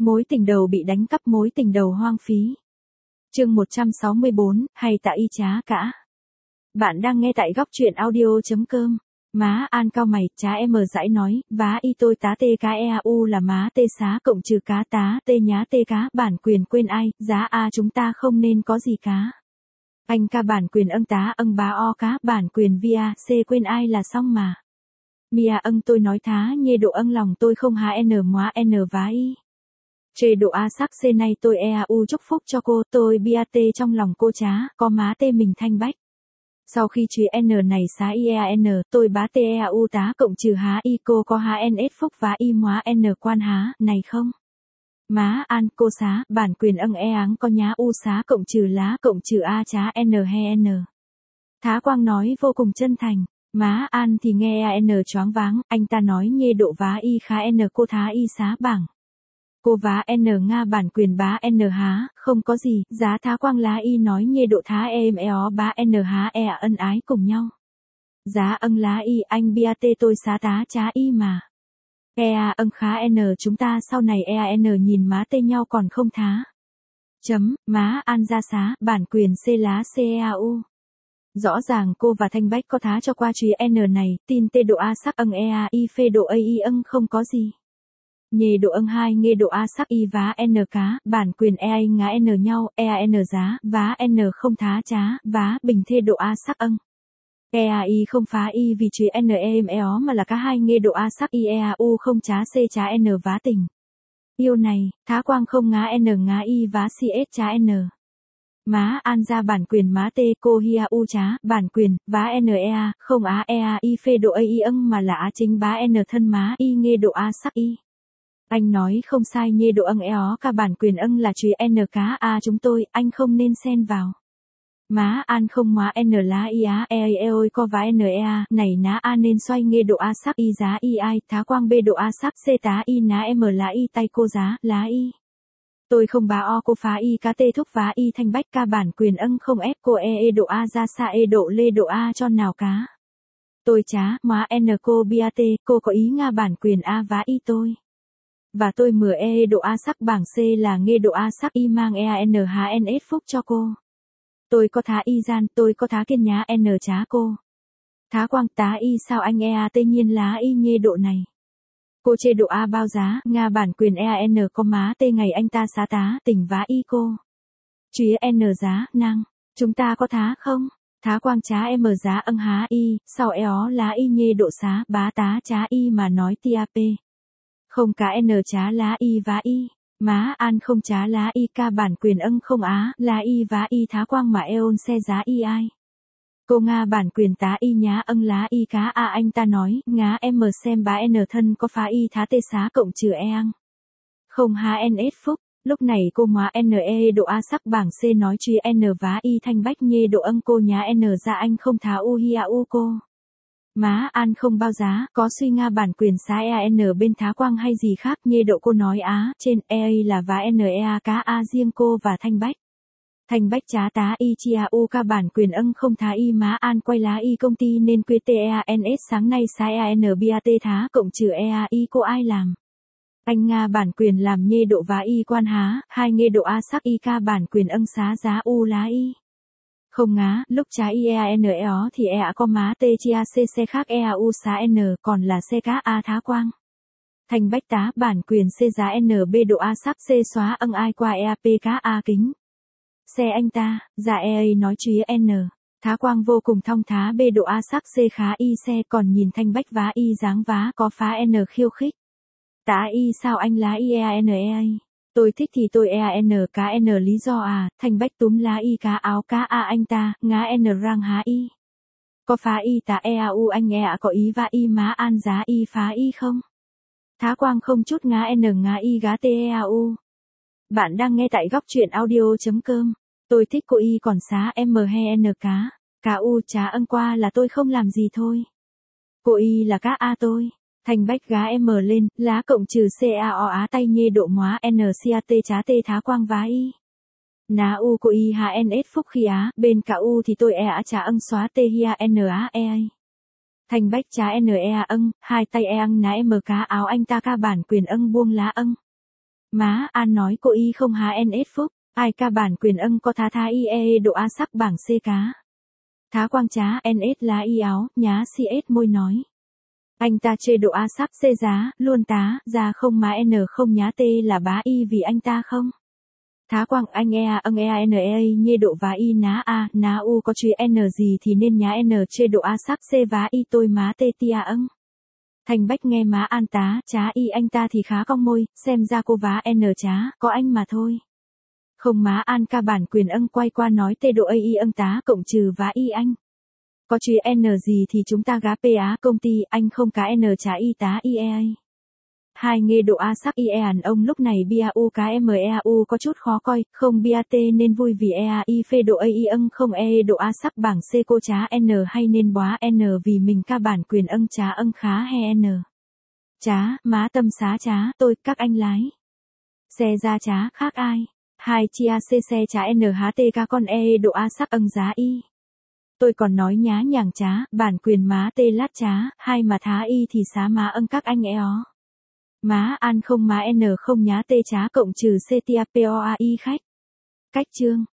Mối tình đầu bị đánh cắp, mối tình đầu hoang phí. Chương 164, hay tạ y trá cả. Bạn đang nghe tại góc truyện audio.com. Má An cao mày, trá em dãi nói, vá y tôi tá tê cá eau là má tê xá cộng trừ cá tá tê nhá tê cá, bản quyền quên ai, giá a chúng ta không nên có gì cá. Anh ca bản quyền âng tá âng bá o cá, bản quyền via c quên ai là xong mà. Mia âng tôi nói thá nhê độ âng lòng tôi không há n móa n vá y. Chê độ A sắc C này tôi eau chúc phúc cho cô, tôi bia tê trong lòng cô trá, có má tê mình thanh bách. Sau khi truy N này xá IAN, tôi bá tê eau tá cộng trừ há y cô có há NS phúc và y móa N quan há, này không? Má An cô xá, bản quyền âng áng có nhá u xá cộng trừ lá cộng trừ A trá N he N. Thá Quang nói vô cùng chân thành. Má An thì nghe AN choáng váng, anh ta nói nhê độ vá y khá N cô thá y xá bảng. Cô vá N Nga bản quyền bá N há, không có gì, giá Thá Quang lá y nói nhê độ thá em éo bá N há ân ái cùng nhau. Giá âng lá y anh bia tê tôi xá tá trá y mà. Âng khá N chúng ta sau này N nhìn má tê nhau còn không thá. Má An ra xá, bản quyền C lá CAU. Rõ ràng cô và Thanh Bách có thá cho qua truy N này, tin tê độ A sắc âng y phê độ A y âng không có gì. Nhê độ âng 2 nghe độ A sắc y vá N cá, bản quyền ai ngá N nhau, N giá, vá N không thá trá, vá bình thê độ A sắc âng. Y không phá y vì truy N em éo mà là cá 2 nghe độ A sắc y eau không trá C trá N vá tình. Yêu này, Thá Quang không ngá N ngá y vá CS trá N. Má An ra bản quyền má tê cô hia u trá, bản quyền, vá NEA, không á EA y phê độ A y âng mà là á chính bá N thân má y nghe độ A sắc y. Anh nói không sai nhê độ âng éo cả bản quyền âng là truy N cá A chúng tôi, anh không nên xen vào. Má An không má N lá y á ôi co vá NEA, này ná A nên xoay nghe độ A sắc y giá y ai, Thá Quang B độ A sắc C tá y ná M lá y tay cô giá, lá y. Tôi không bá o cô phá y cá tê thúc vá y Thanh Bách ca bản quyền âng không ép cô độ A ra xa độ lê độ A cho nào cá. Tôi trá, má N cô bia tê, cô có ý Nga bản quyền A vá y tôi. Và tôi mửa độ A sắc bảng C là nghe độ A sắc y mang EAN HNS phúc cho cô. Tôi có thá y gian, tôi có thá kiên nhá N trá cô. Thá Quang tá y sao anh tê nhiên lá y nhê độ này. Cô chê độ A bao giá, Nga bản quyền EAN có má tê ngày anh ta xá tá, tỉnh vá y cô. Chúa N giá, năng, chúng ta có thá không? Thá Quang trá M giá âng há y, sau éo lá y nhê độ xá, bá tá trá y mà nói TAP. Không cá N trá lá y vá y, má An không trá lá y ca bản quyền âng không á, lá y vá y Thá Quang mà eon xe giá y ai. Cô Nga bản quyền tá y nhá âng lá y cá A anh ta nói, ngá M xem bá N thân có phá y thá tê xá cộng trừ eng. Không há NS phúc, lúc này cô má NE độ A sắc bảng C nói truy N vá y Thanh Bách nhê độ âng cô nhá N ra anh không thá u hia u cô. Má An không bao giá, có suy Nga bản quyền xá EAN bên Thá Quang hay gì khác nhê độ cô nói á, trên EA là vá NEA cá A riêng cô và Thanh Bách. Thanh Bách trá tá y chia u ca bản quyền âng không thá y má An quay lá y công ty nên QTEANS sáng nay xá EAN BAT thá cộng trừ EA y cô ai làm. Anh Nga bản quyền làm nhê độ vá y quan há, 2 nghe độ A sắc y ca bản quyền âng xá giá u lá y. Không ngá, lúc trá IAN éo thì EA có má tê chia C khác EAU xá N còn là C cá A Thá Quang. Thanh Bách tá bản quyền C giá NB độ A sắc C xóa âng ai qua EAP cá A kính. Xe anh ta, dạ EA nói truy N. Thá Quang vô cùng thong thá B độ A sắc C khá y xe còn nhìn Thanh Bách vá y dáng vá có phá N khiêu khích. Tá y sao anh lá IAN EA. Tôi thích thì tôi EAN cá N lý do à, Thanh Bách túm lá y cá áo cá A anh ta, ngá N răng há y. Có phá y tá EAU anh có ý vá y má An giá y phá y không? Thá Quang không chút ngá N ngá y gá TEAU. Bạn đang nghe tại góc truyện audio.com. Tôi thích cô y còn xá M he N cá U trá âng qua là tôi không làm gì thôi. Cô y là cá A tôi. Thanh Bách gá M lên, lá cộng trừ CAO á tay nhê độ móa NCAT trá tê Thá Quang vá y. Ná U cô y HNS phúc khi á, bên cả U thì tôi á trá âng xóa tê hia N á Thanh Bách trá NEA âng, 2 tay âng ná M cá áo anh ta ca bản quyền âng buông lá âng. Má An nói cô y không há NS phúc, ai ca bản quyền ân có thá thá IE độ A sắc bảng C cá. Thá quang trá NS lá y áo, nhá CS môi nói. Anh ta chê độ A sắc C giá, luôn tá, ra không má N không nhá T là bá y vì anh ta không. Thá quang anh ea âng ea NEA nhê độ vá y ná A, ná U có truy N gì thì nên nhá N chê độ A sắc C vá y tôi má T tia âng. Thành Bách nghe má An tá, trá y anh ta thì khá cong môi, xem ra cô vá N trá, có anh mà thôi. Không má An ca bản quyền âng quay qua nói tê độ y âng tá cộng trừ vá y anh. Có truy N gì thì chúng ta gá PA công ty, anh không cá N trá y tá IEA. Hai nghe độ A sắc IE hẳn ông lúc này bia U cá MEAU có chút khó coi, không bia T nên vui vì EA y phê độ y âng không E độ A sắc bảng C cô trá N hay nên bóa N vì mình ca bản quyền âng trá âng khá he N. Trá, má tâm xá trá, tôi, các anh lái. Xe ra trá, khác ai. Hai chia C xe trá NHTK con E độ A sắc âng giá y. Tôi còn nói nhá nhàng trá, bản quyền má T lát trá, hai mà thá y thì xá má âng các anh ó. Má An không má N không nhá T trá cộng trừ C tia POAI khách. Cách chương.